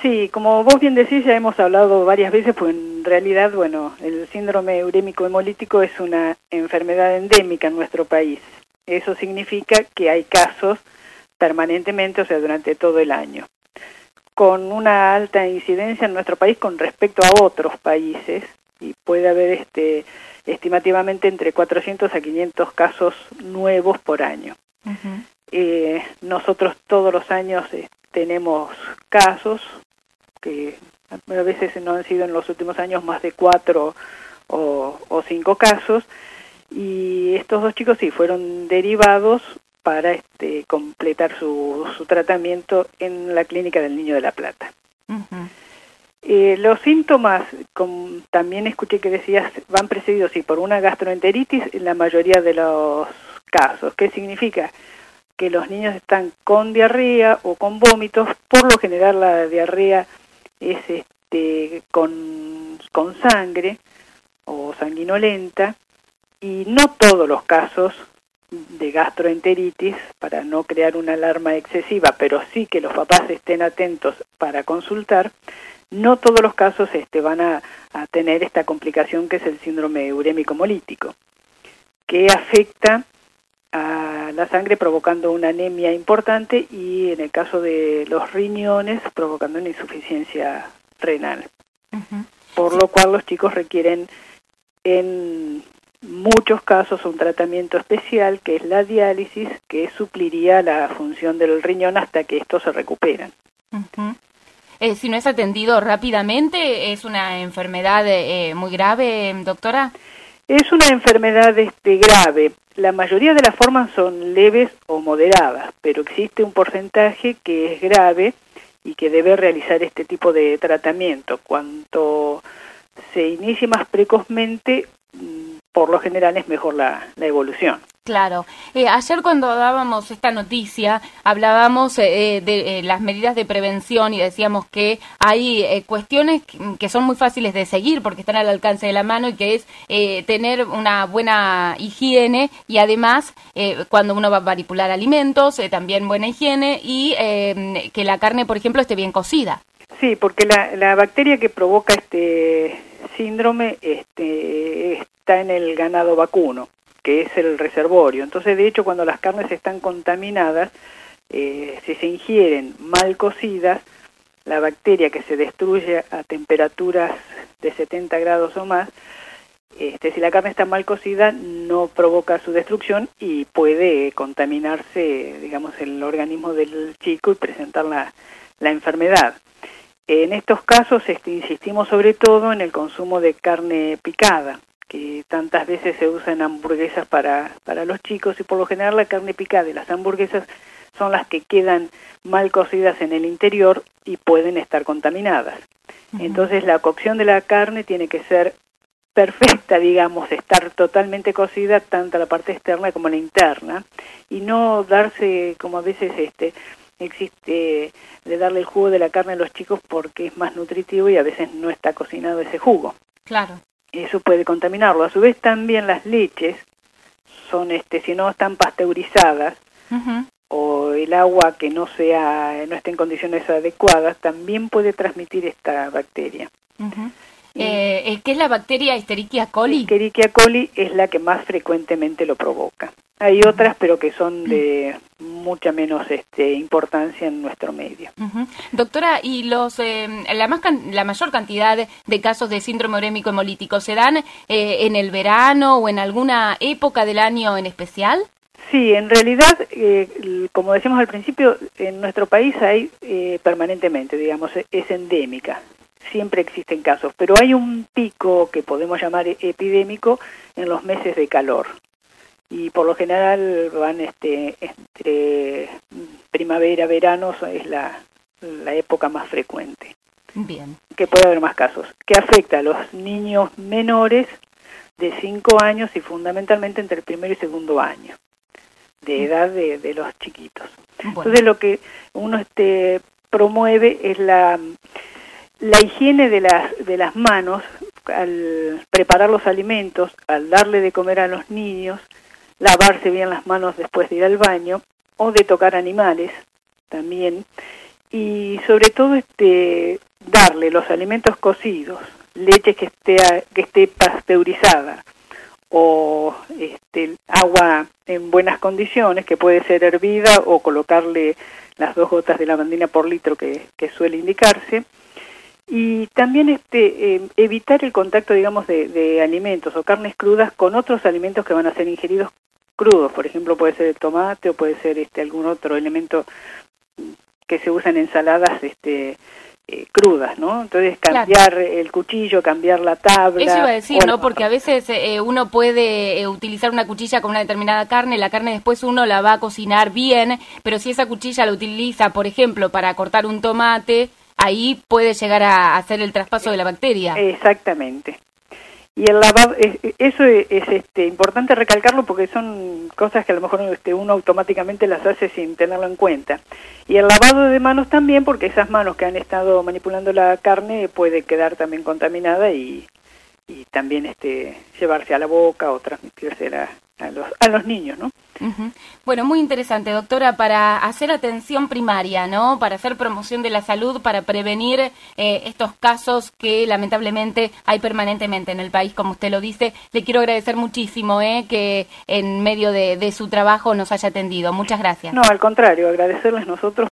Sí, como vos bien decís, ya hemos hablado varias veces, pues en realidad, bueno, el síndrome urémico hemolítico es una enfermedad endémica en nuestro país. Eso significa que hay casos permanentemente, o sea, durante todo el año, con una alta incidencia en nuestro país con respecto a otros países, y puede haber estimativamente entre 400 a 500 casos nuevos por año. Nosotros todos los años tenemos casos que a veces no han sido en los últimos años más de 4 o 5 casos, y estos 2 chicos sí fueron derivados para completar su tratamiento en la clínica del Niño de la Plata. Los síntomas, también escuché que decías, van precedidos sí por una gastroenteritis en la mayoría de los casos. ¿Qué significa? Que los niños están con diarrea o con vómitos. Por lo general la diarrea es con sangre o sanguinolenta, y no todos los casos de gastroenteritis, para no crear una alarma excesiva, pero sí que los papás estén atentos para consultar, no todos los casos van a tener esta complicación que es el síndrome urémico hemolítico, que afecta a la sangre provocando una anemia importante y en el caso de los riñones provocando una insuficiencia renal. Por lo cual los chicos requieren en muchos casos un tratamiento especial que es la diálisis, que supliría la función del riñón hasta que estos se recuperan. Si no es atendido rápidamente, ¿es una enfermedad muy grave, doctora? Es una enfermedad grave. La mayoría de las formas son leves o moderadas, pero existe un porcentaje que es grave y que debe realizar este tipo de tratamiento. Cuanto se inicie más precozmente, por lo general es mejor la evolución. Claro. Ayer cuando dábamos esta noticia, hablábamos de las medidas de prevención y decíamos que hay cuestiones que son muy fáciles de seguir porque están al alcance de la mano, y que es tener una buena higiene y además cuando uno va a manipular alimentos, también buena higiene y que la carne, por ejemplo, esté bien cocida. Sí, porque la bacteria que provoca este síndrome está en el ganado vacuno, que es el reservorio. Entonces, de hecho, cuando las carnes están contaminadas, si se ingieren mal cocidas, la bacteria que se destruye a temperaturas de 70 grados o más, si la carne está mal cocida, no provoca su destrucción y puede contaminarse, digamos, el organismo del chico y presentar la enfermedad. En estos casos insistimos sobre todo en el consumo de carne picada, que tantas veces se usa en hamburguesas para los chicos, y por lo general la carne picada y las hamburguesas son las que quedan mal cocidas en el interior y pueden estar contaminadas. Entonces la cocción de la carne tiene que ser perfecta, digamos, estar totalmente cocida, tanto la parte externa como la interna, y no darse, como a veces existe, de darle el jugo de la carne a los chicos porque es más nutritivo y a veces no está cocinado ese jugo. Claro. Eso puede contaminarlo. A su vez también las leches son, si no están pasteurizadas, o el agua que no esté en condiciones adecuadas, también puede transmitir esta bacteria. ¿Qué es la bacteria Escherichia coli? Escherichia coli es la que más frecuentemente lo provoca. Hay otras, pero que son de mucha menos importancia en nuestro medio. Doctora, ¿y la mayor cantidad de casos de síndrome urémico hemolítico se dan en el verano o en alguna época del año en especial? Sí, en realidad, como decíamos al principio, en nuestro país hay permanentemente, digamos, es endémica. Siempre existen casos, pero hay un pico que podemos llamar epidémico en los meses de calor. Y por lo general van entre primavera, verano, es la época más frecuente. Bien. Que puede haber más casos. Que afecta a los niños menores de 5 años y fundamentalmente entre el primero y segundo año de edad de los chiquitos. Bueno. Entonces lo que uno promueve es la higiene de las manos al preparar los alimentos, al darle de comer a los niños, lavarse bien las manos después de ir al baño o de tocar animales también, y sobre todo darle los alimentos cocidos, leche que esté pasteurizada o agua en buenas condiciones, que puede ser hervida o colocarle las 2 gotas de lavandina por litro que suele indicarse. Y también evitar el contacto, digamos, de alimentos o carnes crudas con otros alimentos que van a ser ingeridos crudos. Por ejemplo, puede ser el tomate o puede ser algún otro elemento que se usa en ensaladas crudas, ¿no? Entonces cambiar el cuchillo, cambiar la tabla. Eso iba a decir, ¿no? Porque a veces uno puede utilizar una cuchilla con una determinada carne, la carne después uno la va a cocinar bien, pero si esa cuchilla la utiliza, por ejemplo, para cortar un tomate, ahí puede llegar a hacer el traspaso de la bacteria. Exactamente. Y el lavado, eso es importante recalcarlo porque son cosas que a lo mejor uno automáticamente las hace sin tenerlo en cuenta. Y el lavado de manos también, porque esas manos que han estado manipulando la carne puede quedar también contaminada y también llevarse a la boca o transmitírsela a los niños, ¿no? Uh-huh. Bueno, muy interesante, doctora, para hacer atención primaria, ¿no? Para hacer promoción de la salud, para prevenir estos casos que lamentablemente hay permanentemente en el país, como usted lo dice. Le quiero agradecer muchísimo que en medio de su trabajo nos haya atendido. Muchas gracias. No, al contrario, agradecerles nosotros.